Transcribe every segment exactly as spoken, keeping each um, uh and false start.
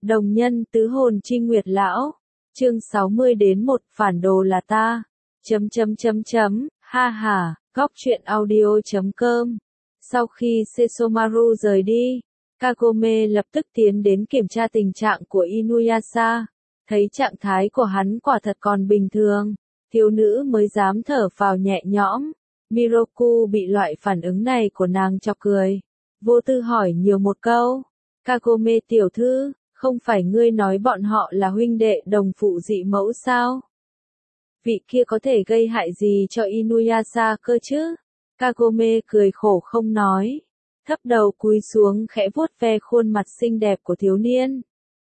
Đồng nhân tứ hồn chi nguyệt lão. Chương sáu mươi đến một phản đồ là ta. Chấm chấm chấm chấm, ha ha, góc truyện audio chấm com. Sau khi Sesomaru rời đi, Kagome lập tức tiến đến kiểm tra tình trạng của Inuyasha. Thấy trạng thái của hắn quả thật còn bình thường, thiếu nữ mới dám thở phào nhẹ nhõm. Miroku bị loại phản ứng này của nàng chọc cười. Vô tư hỏi nhiều một câu. Kagome tiểu thư, không phải ngươi nói bọn họ là huynh đệ đồng phụ dị mẫu sao? Vị kia có thể gây hại gì cho Inuyasha cơ chứ? Kagome cười khổ không nói. Thấp đầu cúi xuống khẽ vuốt ve khuôn mặt xinh đẹp của thiếu niên.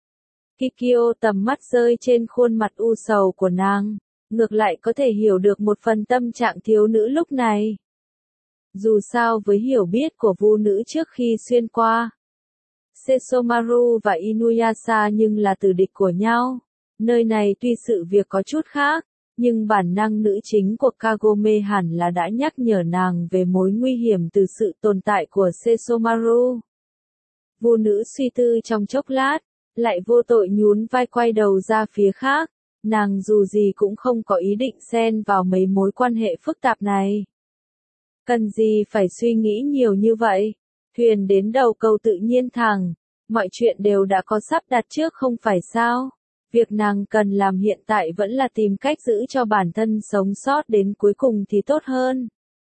Kikyo tầm mắt rơi trên khuôn mặt u sầu của nàng, ngược lại có thể hiểu được một phần tâm trạng thiếu nữ lúc này. Dù sao với hiểu biết của vu nữ trước khi xuyên qua, Sesomaru và Inuyasha nhưng là tử địch của nhau. Nơi này tuy sự việc có chút khác, nhưng bản năng nữ chính của Kagome hẳn là đã nhắc nhở nàng về mối nguy hiểm từ sự tồn tại của Sesomaru. Vu nữ suy tư trong chốc lát, lại vô tội nhún vai quay đầu ra phía khác. Nàng dù gì cũng không có ý định xen vào mấy mối quan hệ phức tạp này. Cần gì phải suy nghĩ nhiều như vậy? Thuyền đến đầu cầu tự nhiên thẳng, mọi chuyện đều đã có sắp đặt trước không phải sao? Việc nàng cần làm hiện tại vẫn là tìm cách giữ cho bản thân sống sót đến cuối cùng thì tốt hơn.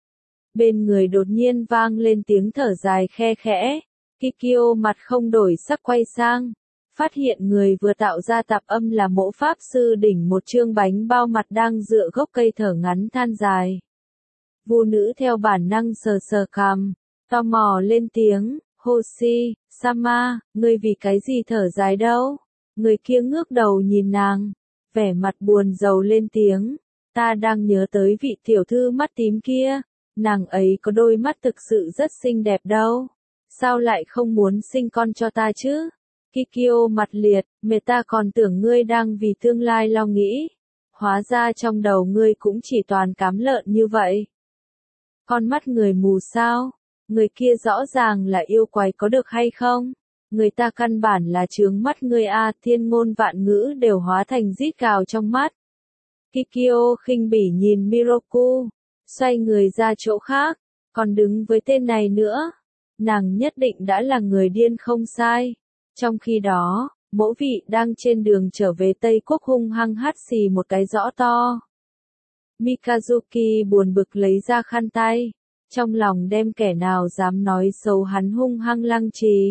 Bên người đột nhiên vang lên tiếng thở dài khe khẽ. Kikyo mặt không đổi sắc quay sang, phát hiện người vừa tạo ra tạp âm là mỗ pháp sư đỉnh một chương bánh bao mặt đang dựa gốc cây thở ngắn than dài. Vu nữ theo bản năng sờ sờ cằm, tò mò lên tiếng, Hoshi, Sama, ngươi vì cái gì thở dài đâu? Người kia ngước đầu nhìn nàng, vẻ mặt buồn rầu lên tiếng, ta đang nhớ tới vị tiểu thư mắt tím kia, nàng ấy có đôi mắt thực sự rất xinh đẹp đâu, sao lại không muốn sinh con cho ta chứ? Kikyo mặt liệt, mẹ ta còn tưởng ngươi đang vì tương lai lo nghĩ, hóa ra trong đầu ngươi cũng chỉ toàn cám lợn như vậy. Con mắt người mù sao? Người kia rõ ràng là yêu quái có được hay không? Người ta căn bản là chướng mắt ngươi a, thiên ngôn vạn ngữ đều hóa thành rít gào trong mắt. Kikyo khinh bỉ nhìn Miroku, xoay người ra chỗ khác, còn đứng với tên này nữa. Nàng nhất định đã là người điên không sai. Trong khi đó, mẫu vị đang trên đường trở về Tây Quốc hung hăng hắt xì một cái rõ to. Mikazuki buồn bực lấy ra khăn tay, trong lòng đem kẻ nào dám nói xấu hắn hung hăng lăng trì.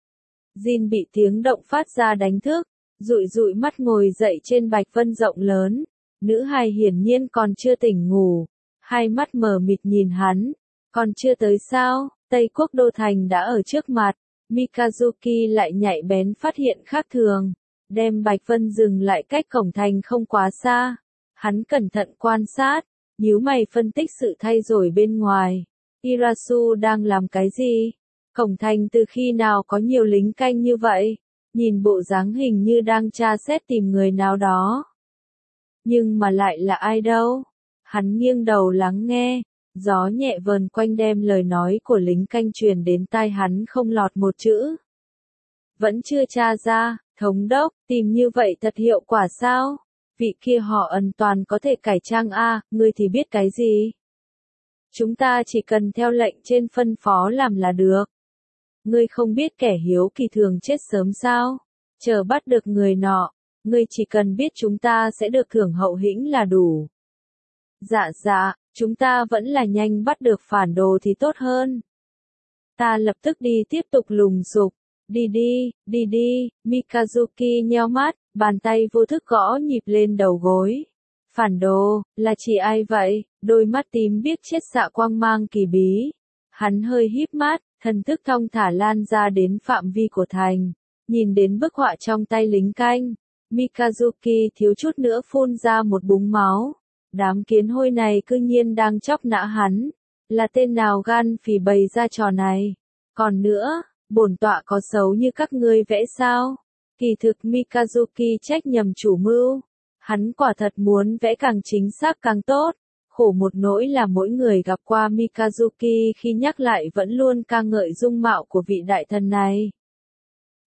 Jin bị tiếng động phát ra đánh thức, dụi dụi mắt ngồi dậy trên bạch vân rộng lớn. Nữ hài hiển nhiên còn chưa tỉnh ngủ, hai mắt mờ mịt nhìn hắn. Còn chưa tới sao? Tây Quốc đô thành đã ở trước mặt. Mikazuki lại nhạy bén phát hiện khác thường, đem bạch vân dừng lại cách cổng thành không quá xa. Hắn cẩn thận quan sát, nhíu mày phân tích sự thay đổi bên ngoài. Irasu đang làm cái gì? Cổng thành từ khi nào có nhiều lính canh như vậy? Nhìn bộ dáng hình như đang tra xét tìm người nào đó. Nhưng mà lại là ai đâu? Hắn nghiêng đầu lắng nghe, gió nhẹ vờn quanh đem lời nói của lính canh truyền đến tai hắn không lọt một chữ. Vẫn chưa tra ra, thống đốc, tìm như vậy thật hiệu quả sao? Vị kia họ Ân toàn có thể cải trang a, ngươi thì biết cái gì? Chúng ta chỉ cần theo lệnh trên phân phó làm là được. Ngươi không biết kẻ hiếu kỳ thường chết sớm sao? Chờ bắt được người nọ, ngươi chỉ cần biết chúng ta sẽ được thưởng hậu hĩnh là đủ. Dạ dạ, chúng ta vẫn là nhanh bắt được phản đồ thì tốt hơn. Ta lập tức đi tiếp tục lùng sục. Đi đi, đi đi, Mikazuki nheo mắt, bàn tay vô thức gõ nhịp lên đầu gối. Phản đồ, là chỉ ai vậy? Đôi mắt tím biếc chết xạ quang mang kỳ bí. Hắn hơi híp mắt, thần thức thong thả lan ra đến phạm vi của thành. Nhìn đến bức họa trong tay lính canh, Mikazuki thiếu chút nữa phun ra một búng máu. Đám kiến hôi này cư nhiên đang chóc nã hắn. Là tên nào gan phỉ bày ra trò này? Còn nữa, bổn tọa có xấu như các ngươi vẽ sao? Kỳ thực Mikazuki trách nhầm chủ mưu. Hắn quả thật muốn vẽ càng chính xác càng tốt. Khổ một nỗi là mỗi người gặp qua Mikazuki khi nhắc lại vẫn luôn ca ngợi dung mạo của vị đại thần này.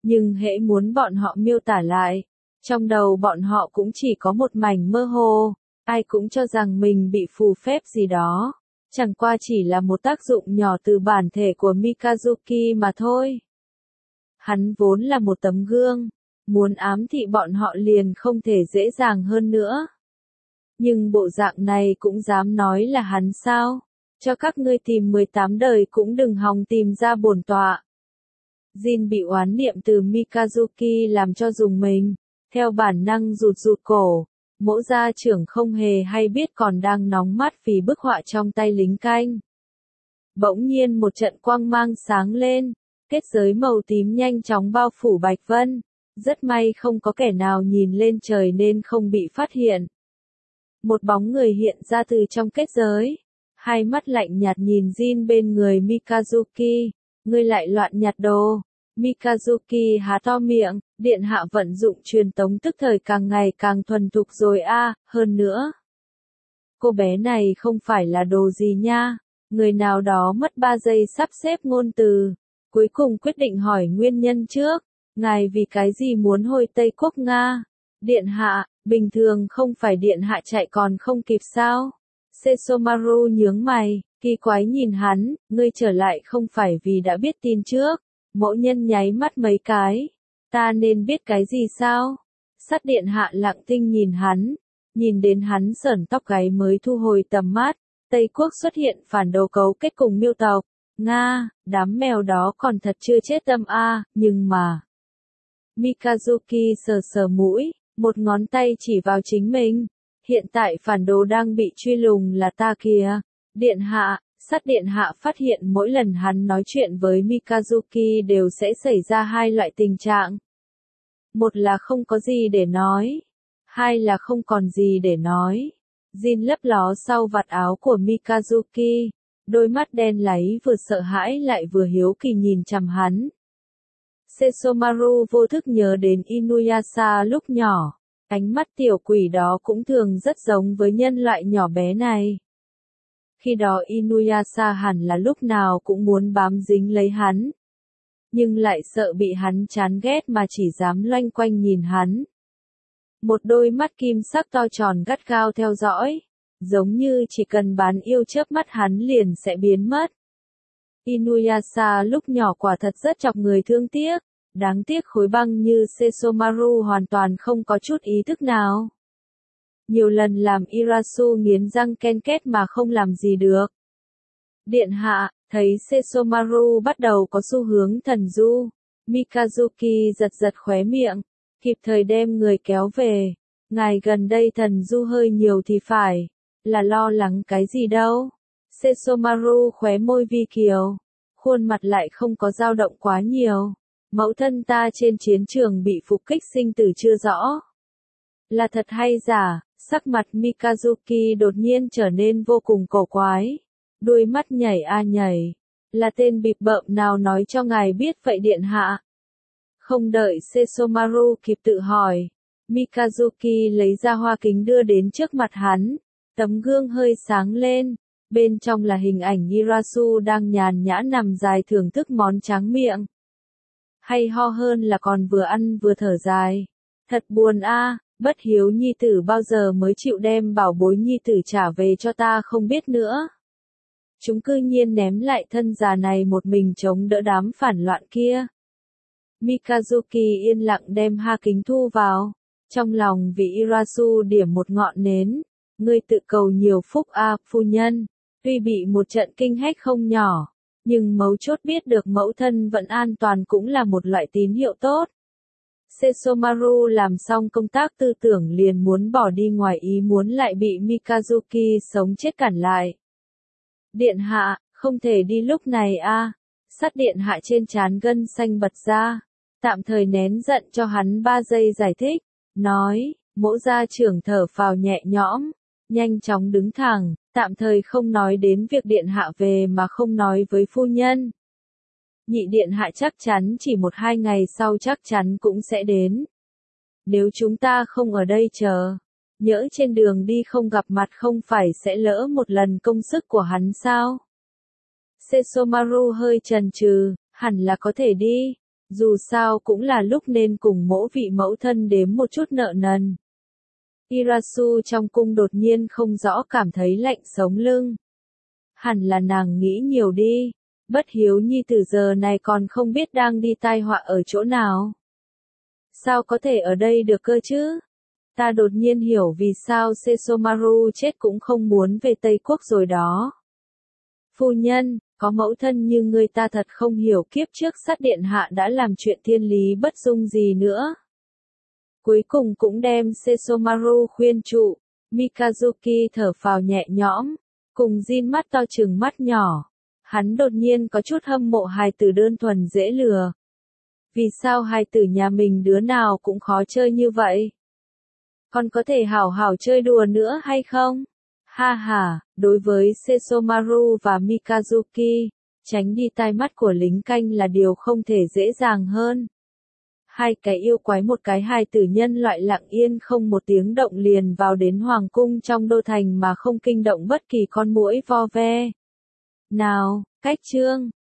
Nhưng hễ muốn bọn họ miêu tả lại, trong đầu bọn họ cũng chỉ có một mảnh mơ hồ, ai cũng cho rằng mình bị phù phép gì đó, chẳng qua chỉ là một tác dụng nhỏ từ bản thể của Mikazuki mà thôi. Hắn vốn là một tấm gương, muốn ám thị bọn họ liền không thể dễ dàng hơn nữa. Nhưng bộ dạng này cũng dám nói là hắn sao? Cho các ngươi tìm mười tám đời cũng đừng hòng tìm ra bổn tọa. Jin bị oán niệm từ Mikazuki làm cho rùng mình, theo bản năng rụt rụt cổ, mỗ gia trưởng không hề hay biết còn đang nóng mắt vì bức họa trong tay lính canh. Bỗng nhiên một trận quang mang sáng lên, kết giới màu tím nhanh chóng bao phủ Bạch Vân, rất may không có kẻ nào nhìn lên trời nên không bị phát hiện. Một bóng người hiện ra từ trong kết giới, hai mắt lạnh nhạt nhìn Jin bên người Mikazuki, ngươi lại loạn nhặt đồ. Mikazuki há to miệng, điện hạ vận dụng truyền tống tức thời càng ngày càng thuần thục rồi a, hơn nữa. Cô bé này không phải là đồ gì nha, người nào đó mất ba giây sắp xếp ngôn từ, cuối cùng quyết định hỏi nguyên nhân trước, ngài vì cái gì muốn hồi Tây Quốc Nga? Điện hạ, bình thường không phải điện hạ chạy còn không kịp sao? Sesomaru nhướng mày, kỳ quái nhìn hắn, ngươi trở lại không phải vì đã biết tin trước. Mẫu nhân nháy mắt mấy cái, ta nên biết cái gì sao? Sát điện hạ lặng tinh nhìn hắn, nhìn đến hắn sởn tóc gáy mới thu hồi tầm mắt, Tây Quốc xuất hiện phản đồ cấu kết cùng Miêu tộc, Nga, đám mèo đó còn thật chưa chết tâm a, nhưng mà. Mikazuki sờ sờ mũi, một ngón tay chỉ vào chính mình, hiện tại phản đồ đang bị truy lùng là ta kìa, điện hạ. Sát điện hạ phát hiện mỗi lần hắn nói chuyện với Mikazuki đều sẽ xảy ra hai loại tình trạng. Một là không có gì để nói, hai là không còn gì để nói. Jin lấp ló sau vạt áo của Mikazuki, đôi mắt đen láy vừa sợ hãi lại vừa hiếu kỳ nhìn chằm hắn. Sesomaru vô thức nhớ đến Inuyasha lúc nhỏ, ánh mắt tiểu quỷ đó cũng thường rất giống với nhân loại nhỏ bé này. Khi đó Inuyasha hẳn là lúc nào cũng muốn bám dính lấy hắn. Nhưng lại sợ bị hắn chán ghét mà chỉ dám loanh quanh nhìn hắn. Một đôi mắt kim sắc to tròn gắt gao theo dõi, giống như chỉ cần bán yêu chớp mắt hắn liền sẽ biến mất. Inuyasha lúc nhỏ quả thật rất chọc người thương tiếc, đáng tiếc khối băng như Sesomaru hoàn toàn không có chút ý thức nào. Nhiều lần làm Irasu nghiến răng ken két mà không làm gì được. Điện hạ, thấy Sesomaru bắt đầu có xu hướng thần du, Mikazuki giật giật khóe miệng, kịp thời đem người kéo về. Ngài gần đây thần du hơi nhiều thì phải, là lo lắng cái gì đâu. Sesomaru khóe môi vi kiều, khuôn mặt lại không có dao động quá nhiều. Mẫu thân ta trên chiến trường bị phục kích sinh tử chưa rõ. Là thật hay giả? Sắc mặt Mikazuki đột nhiên trở nên vô cùng cổ quái. Đuôi mắt nhảy a nhảy. Là tên bịp bợm nào nói cho ngài biết vậy điện hạ? Không đợi Sesomaru kịp tự hỏi, Mikazuki lấy ra hoa kính đưa đến trước mặt hắn. Tấm gương hơi sáng lên. Bên trong là hình ảnh Irasu đang nhàn nhã nằm dài thưởng thức món tráng miệng. Hay ho hơn là còn vừa ăn vừa thở dài. Thật buồn a. Bất hiếu nhi tử bao giờ mới chịu đem bảo bối nhi tử trả về cho ta không biết nữa. Chúng cư nhiên ném lại thân già này một mình chống đỡ đám phản loạn kia. Mikazuki yên lặng đem ha kính thu vào. Trong lòng vì Irasu điểm một ngọn nến. Ngươi tự cầu nhiều phúc a, phu nhân. Tuy bị một trận kinh hách không nhỏ, nhưng mấu chốt biết được mẫu thân vẫn an toàn cũng là một loại tín hiệu tốt. Sesomaru làm xong công tác tư tưởng liền muốn bỏ đi ngoài ý muốn lại bị Mikazuki sống chết cản lại. Điện hạ, không thể đi lúc này a. Sát điện hạ trên trán gân xanh bật ra, tạm thời nén giận cho hắn ba giây giải thích, nói, mỗ gia trưởng thở phào nhẹ nhõm, nhanh chóng đứng thẳng, tạm thời không nói đến việc điện hạ về mà không nói với phu nhân. Nhị điện hạ chắc chắn chỉ một hai ngày sau chắc chắn cũng sẽ đến. Nếu chúng ta không ở đây chờ, nhỡ trên đường đi không gặp mặt không phải sẽ lỡ một lần công sức của hắn sao? Sesomaru hơi chần chừ, hẳn là có thể đi. Dù sao cũng là lúc nên cùng mỗi vị mẫu thân đếm một chút nợ nần. Irasu trong cung đột nhiên không rõ cảm thấy lạnh sống lưng. Hẳn là nàng nghĩ nhiều đi. Bất hiếu nhi từ giờ này còn không biết đang đi tai họa ở chỗ nào. Sao có thể ở đây được cơ chứ? Ta đột nhiên hiểu vì sao Sesomaru chết cũng không muốn về Tây Quốc rồi đó. Phu nhân, có mẫu thân như ngươi ta thật không hiểu kiếp trước sát điện hạ đã làm chuyện thiên lý bất dung gì nữa. Cuối cùng cũng đem Sesomaru khuyên trụ, Mikazuki thở phào nhẹ nhõm, cùng Jin mắt to trừng mắt nhỏ. Hắn đột nhiên có chút hâm mộ hài tử đơn thuần dễ lừa. Vì sao hài tử nhà mình đứa nào cũng khó chơi như vậy? Còn có thể hảo hảo chơi đùa nữa hay không? Ha ha, đối với Sesomaru và Mikazuki, tránh đi tai mắt của lính canh là điều không thể dễ dàng hơn. Hai cái yêu quái một cái hài tử nhân loại lặng yên không một tiếng động liền vào đến hoàng cung trong đô thành mà không kinh động bất kỳ con muỗi vo ve. Nào, cách chương.